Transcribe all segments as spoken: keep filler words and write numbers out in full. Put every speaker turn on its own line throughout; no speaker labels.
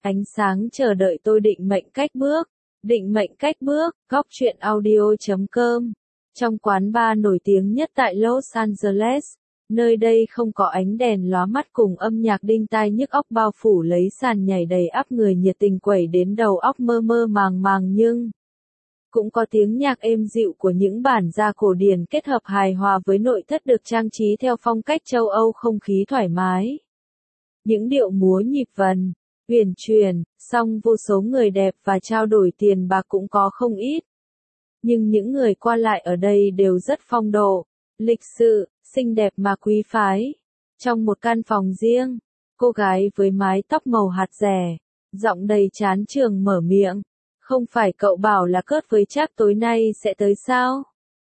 Ánh sáng chờ đợi tôi định mệnh cách bước. Định mệnh cách bước, góc truyện audio.com. Trong quán bar nổi tiếng nhất tại Los Angeles, nơi đây không có ánh đèn lóa mắt cùng âm nhạc đinh tai nhức óc bao phủ lấy sàn nhảy đầy ắp người nhiệt tình quẩy đến đầu óc mơ mơ màng màng, nhưng cũng có tiếng nhạc êm dịu của những bản gia cổ điển kết hợp hài hòa với nội thất được trang trí theo phong cách châu Âu, không khí thoải mái. Những điệu múa nhịp vần, huyền chuyển, song vô số người đẹp và trao đổi tiền bạc cũng có không ít. Nhưng những người qua lại ở đây đều rất phong độ, lịch sự, xinh đẹp mà quý phái. Trong một căn phòng riêng, cô gái với mái tóc màu hạt rẻ, giọng đầy chán chường mở miệng. Không phải cậu bảo là Kurt với Jack tối nay sẽ tới sao?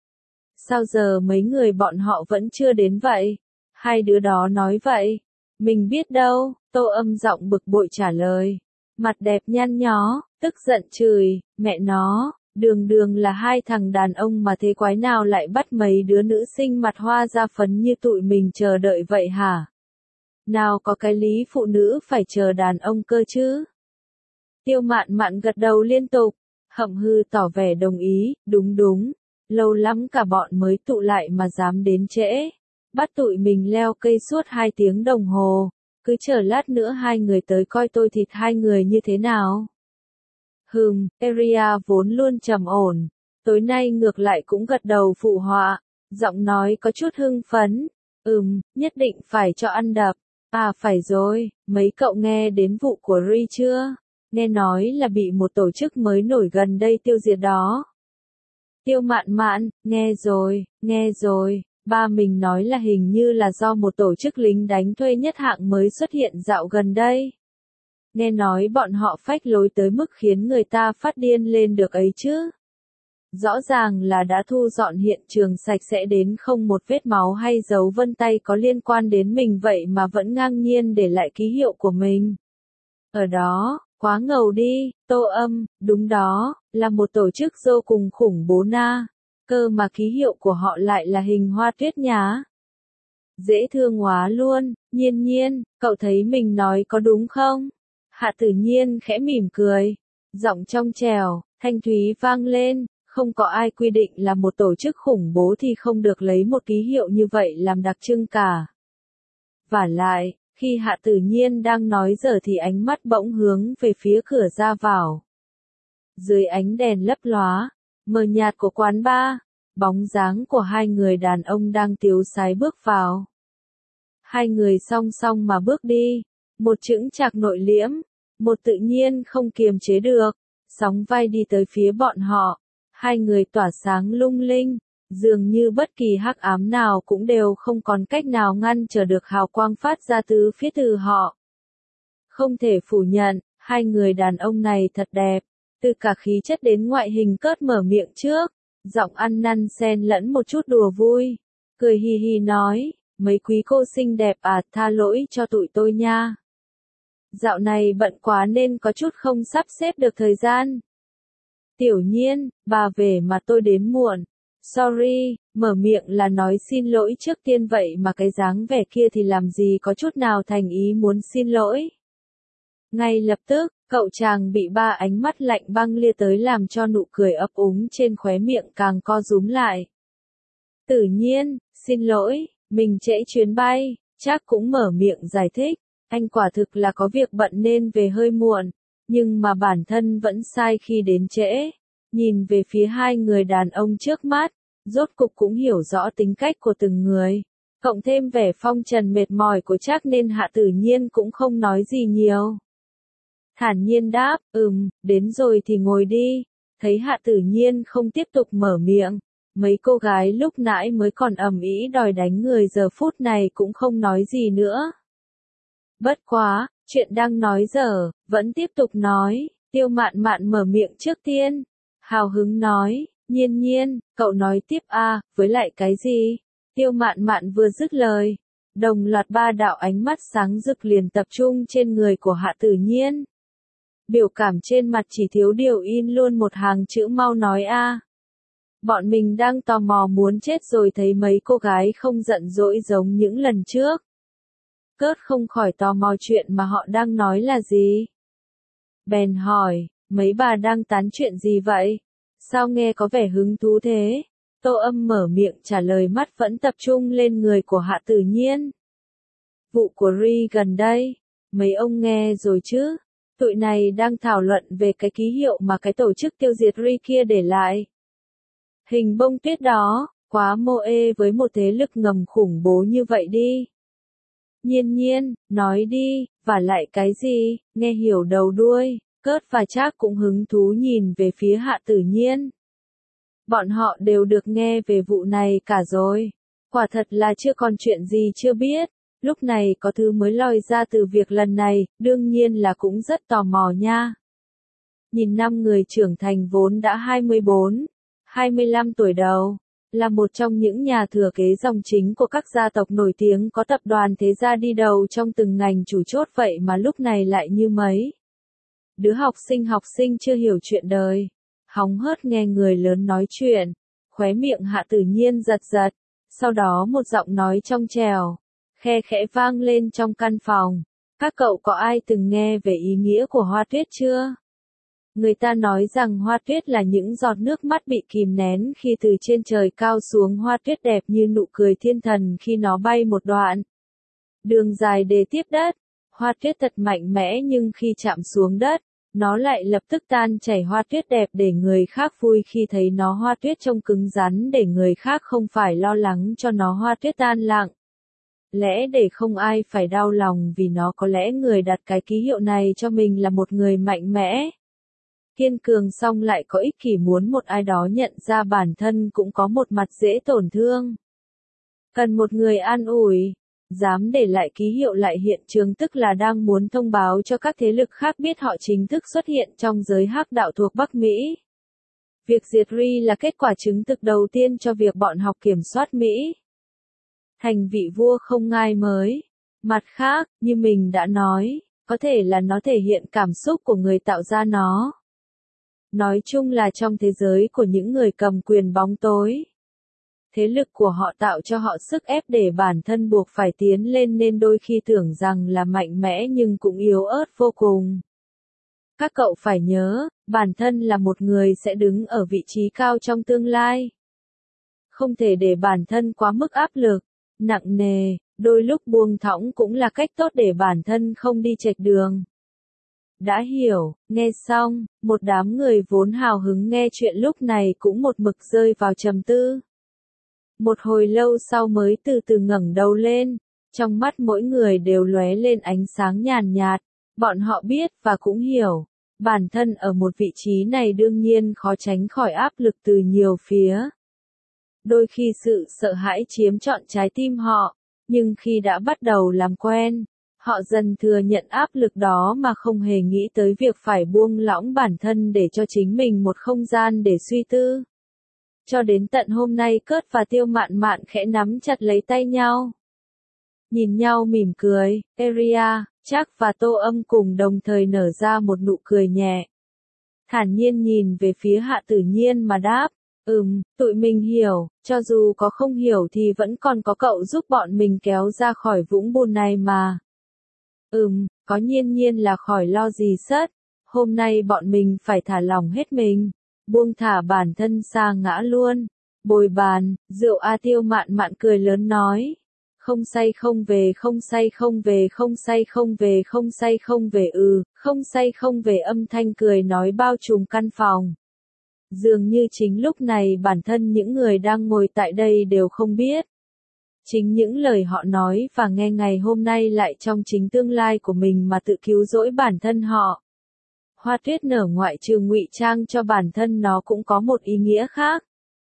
Sao giờ mấy người bọn họ vẫn chưa đến vậy? Hai đứa đó nói vậy. Mình biết đâu, Tô Âm giọng bực bội trả lời. Mặt đẹp nhăn nhó, tức giận chửi, mẹ nó, đường đường là hai thằng đàn ông mà thế quái nào lại bắt mấy đứa nữ sinh mặt hoa da phấn như tụi mình chờ đợi vậy hả? Nào có cái lý phụ nữ phải chờ đàn ông cơ chứ? Tiêu Mạn Mạn gật đầu liên tục, hậm hư tỏ vẻ đồng ý, đúng đúng, lâu lắm cả bọn mới tụ lại mà dám đến trễ. Bắt tụi mình leo cây suốt hai tiếng đồng hồ, cứ chờ lát nữa hai người tới coi tôi thịt hai người như thế nào. Hừm, Area vốn luôn trầm ổn, tối nay ngược lại cũng gật đầu phụ họa, giọng nói có chút hưng phấn, ừm, nhất định phải cho ăn đập. À phải rồi, mấy cậu nghe đến vụ của Ri chưa? Nghe nói là bị một tổ chức mới nổi gần đây tiêu diệt đó. Tiêu Mạn Mạn, nghe rồi, nghe rồi, ba mình nói là hình như là do một tổ chức lính đánh thuê nhất hạng mới xuất hiện dạo gần đây. Nghe nói bọn họ phách lối tới mức khiến người ta phát điên lên được ấy chứ. Rõ ràng là đã thu dọn hiện trường sạch sẽ đến không một vết máu hay dấu vân tay có liên quan đến mình vậy mà vẫn ngang nhiên để lại ký hiệu của mình. Ở đó, quá ngầu đi, Tô Âm, đúng đó, là một tổ chức vô cùng khủng bố na, cơ mà ký hiệu của họ lại là hình hoa tuyết nhá. Dễ thương quá luôn, Nhiên Nhiên, cậu thấy mình nói có đúng không? Hạ Tử Nhiên khẽ mỉm cười, giọng trong trẻo, thanh thúy vang lên, không có ai quy định là một tổ chức khủng bố thì không được lấy một ký hiệu như vậy làm đặc trưng cả. Vả lại, khi Hạ Tử Nhiên đang nói giờ thì ánh mắt bỗng hướng về phía cửa ra vào. Dưới ánh đèn lấp lóa, mờ nhạt của quán bar, bóng dáng của hai người đàn ông đang tiếu sái bước vào. Hai người song song mà bước đi, một chững chạc nội liễm, một tự nhiên không kiềm chế được, sóng vai đi tới phía bọn họ. Hai người tỏa sáng lung linh, dường như bất kỳ hắc ám nào cũng đều không còn cách nào ngăn trở được hào quang phát ra từ phía từ họ. Không thể phủ nhận, hai người đàn ông này thật đẹp, từ cả khí chất đến ngoại hình. Kurt mở miệng trước, giọng ăn năn xen lẫn một chút đùa vui, cười hì hì nói, mấy quý cô xinh đẹp à, tha lỗi cho tụi tôi nha. Dạo này bận quá nên có chút không sắp xếp được thời gian. Tiểu Nhiên, bà về mà tôi đến muộn. Sorry, mở miệng là nói xin lỗi trước tiên vậy mà cái dáng vẻ kia thì làm gì có chút nào thành ý muốn xin lỗi. Ngay lập tức, cậu chàng bị ba ánh mắt lạnh băng lia tới làm cho nụ cười ấp úng trên khóe miệng càng co rúm lại. Tự nhiên, xin lỗi, mình trễ chuyến bay, chắc cũng mở miệng giải thích. Anh quả thực là có việc bận nên về hơi muộn, nhưng mà bản thân vẫn sai khi đến trễ. Nhìn về phía hai người đàn ông trước mắt, rốt cục cũng hiểu rõ tính cách của từng người. Cộng thêm vẻ phong trần mệt mỏi của Jack nên Hạ Tử Nhiên cũng không nói gì nhiều. Thản nhiên đáp, ừm, đến rồi thì ngồi đi. Thấy Hạ Tử Nhiên không tiếp tục mở miệng, mấy cô gái lúc nãy mới còn ầm ĩ đòi đánh người giờ phút này cũng không nói gì nữa. Bất quá, chuyện đang nói dở, vẫn tiếp tục nói, Tiêu Mạn Mạn mở miệng trước tiên. Hào hứng nói, Nhiên Nhiên, cậu nói tiếp a, với lại cái gì? Tiêu Mạn Mạn vừa dứt lời, đồng loạt ba đạo ánh mắt sáng rực liền tập trung trên người của Hạ Tử Nhiên. Biểu cảm trên mặt chỉ thiếu điều in luôn một hàng chữ mau nói a. Bọn mình đang tò mò muốn chết rồi thấy mấy cô gái không giận dỗi giống những lần trước. Kurt không khỏi tò mò chuyện mà họ đang nói là gì. bèn hỏi, mấy bà đang tán chuyện gì vậy? Sao nghe có vẻ hứng thú thế? Tô Âm mở miệng trả lời, mắt vẫn tập trung lên người của Hạ Tử Nhiên. Vụ của Ri gần đây, mấy ông nghe rồi chứ? Tụi này đang thảo luận về cái ký hiệu mà cái tổ chức tiêu diệt Ri kia để lại. Hình bông tuyết đó, quá mô ê với một thế lực ngầm khủng bố như vậy đi. Nhiên Nhiên, nói đi, và lại cái gì, nghe hiểu đầu đuôi. Cớt và Trác cũng hứng thú nhìn về phía Hạ Tử Nhiên. Bọn họ đều được nghe về vụ này cả rồi. Quả thật là chưa còn chuyện gì chưa biết. Lúc này có thứ mới lòi ra từ việc lần này, đương nhiên là cũng rất tò mò nha. Nhìn năm người trưởng thành vốn đã hai mươi bốn, hai mươi lăm tuổi đầu, là một trong những nhà thừa kế dòng chính của các gia tộc nổi tiếng, có tập đoàn thế gia đi đầu trong từng ngành chủ chốt, vậy mà lúc này lại như mấy đứa học sinh học sinh chưa hiểu chuyện đời, hóng hớt nghe người lớn nói chuyện. Khóe miệng Hạ Tử Nhiên giật giật, sau đó một giọng nói trong trẻo, khe khẽ vang lên trong căn phòng. Các cậu có ai từng nghe về ý nghĩa của hoa tuyết chưa? Người ta nói rằng hoa tuyết là những giọt nước mắt bị kìm nén khi từ trên trời cao xuống, hoa tuyết đẹp như nụ cười thiên thần khi nó bay một đoạn đường dài để tiếp đất. Hoa tuyết thật mạnh mẽ, nhưng khi chạm xuống đất, nó lại lập tức tan chảy. Hoa tuyết đẹp để người khác vui khi thấy nó, hoa tuyết trông cứng rắn để người khác không phải lo lắng cho nó, hoa tuyết tan lặng lẽ để không ai phải đau lòng vì nó. Có lẽ người đặt cái ký hiệu này cho mình là một người mạnh mẽ, kiên cường, song lại có ích kỷ, muốn một ai đó nhận ra bản thân cũng có một mặt dễ tổn thương, cần một người an ủi. Dám để lại ký hiệu lại hiện trường tức là đang muốn thông báo cho các thế lực khác biết họ chính thức xuất hiện trong giới hắc đạo thuộc Bắc Mỹ. Việc diệt Ri là kết quả chứng thực đầu tiên cho việc bọn học kiểm soát Mỹ thành vị vua không ngai mới. Mặt khác, như mình đã nói, có thể là nó thể hiện cảm xúc của người tạo ra nó. Nói chung là trong thế giới của những người cầm quyền bóng tối, thế lực của họ tạo cho họ sức ép để bản thân buộc phải tiến lên, nên đôi khi tưởng rằng là mạnh mẽ nhưng cũng yếu ớt vô cùng. Các cậu phải nhớ, bản thân là một người sẽ đứng ở vị trí cao trong tương lai. Không thể để bản thân quá mức áp lực, nặng nề, đôi lúc buông thõng cũng là cách tốt để bản thân không đi chệch đường. Đã hiểu, nghe xong, một đám người vốn hào hứng nghe chuyện lúc này cũng một mực rơi vào trầm tư. Một hồi lâu sau mới từ từ ngẩng đầu lên, trong mắt mỗi người đều lóe lên ánh sáng nhàn nhạt. Bọn họ biết và cũng hiểu, bản thân ở một vị trí này đương nhiên khó tránh khỏi áp lực từ nhiều phía. Đôi khi sự sợ hãi chiếm trọn trái tim họ, nhưng khi đã bắt đầu làm quen, họ dần thừa nhận áp lực đó mà không hề nghĩ tới việc phải buông lỏng bản thân để cho chính mình một không gian để suy tư. Cho đến tận hôm nay, Cớt và Tiêu Mạn Mạn khẽ nắm chặt lấy tay nhau, nhìn nhau mỉm cười. Eria, Trác và Tô Âm cùng đồng thời nở ra một nụ cười nhẹ, thản nhiên nhìn về phía Hạ Tử Nhiên mà đáp, ừm, tụi mình hiểu, cho dù có không hiểu thì vẫn còn có cậu giúp bọn mình kéo ra khỏi vũng bùn này mà. Ừm, có Nhiên Nhiên là khỏi lo gì sất, hôm nay bọn mình phải thả lỏng hết mình, buông thả bản thân sa ngã luôn. Bồi bàn, rượu a. Tiêu Mạn Mạn cười lớn nói, không say không về, không say không về, không say không về, không say không về, ừ, không say không về. Âm thanh cười nói bao trùm căn phòng. Dường như chính lúc này bản thân những người đang ngồi tại đây đều không biết. Chính những lời họ nói và nghe ngày hôm nay lại trong chính tương lai của mình mà tự cứu rỗi bản thân họ. Hoa tuyết nở ngoại trừ ngụy trang cho bản thân nó cũng có một ý nghĩa khác.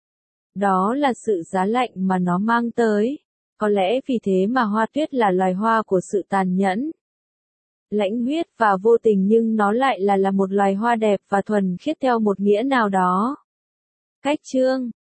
Đó là sự giá lạnh mà nó mang tới. Có lẽ vì thế mà hoa tuyết là loài hoa của sự tàn nhẫn, lãnh huyết và vô tình, nhưng nó lại là là một loài hoa đẹp và thuần khiết theo một nghĩa nào đó. Cách chương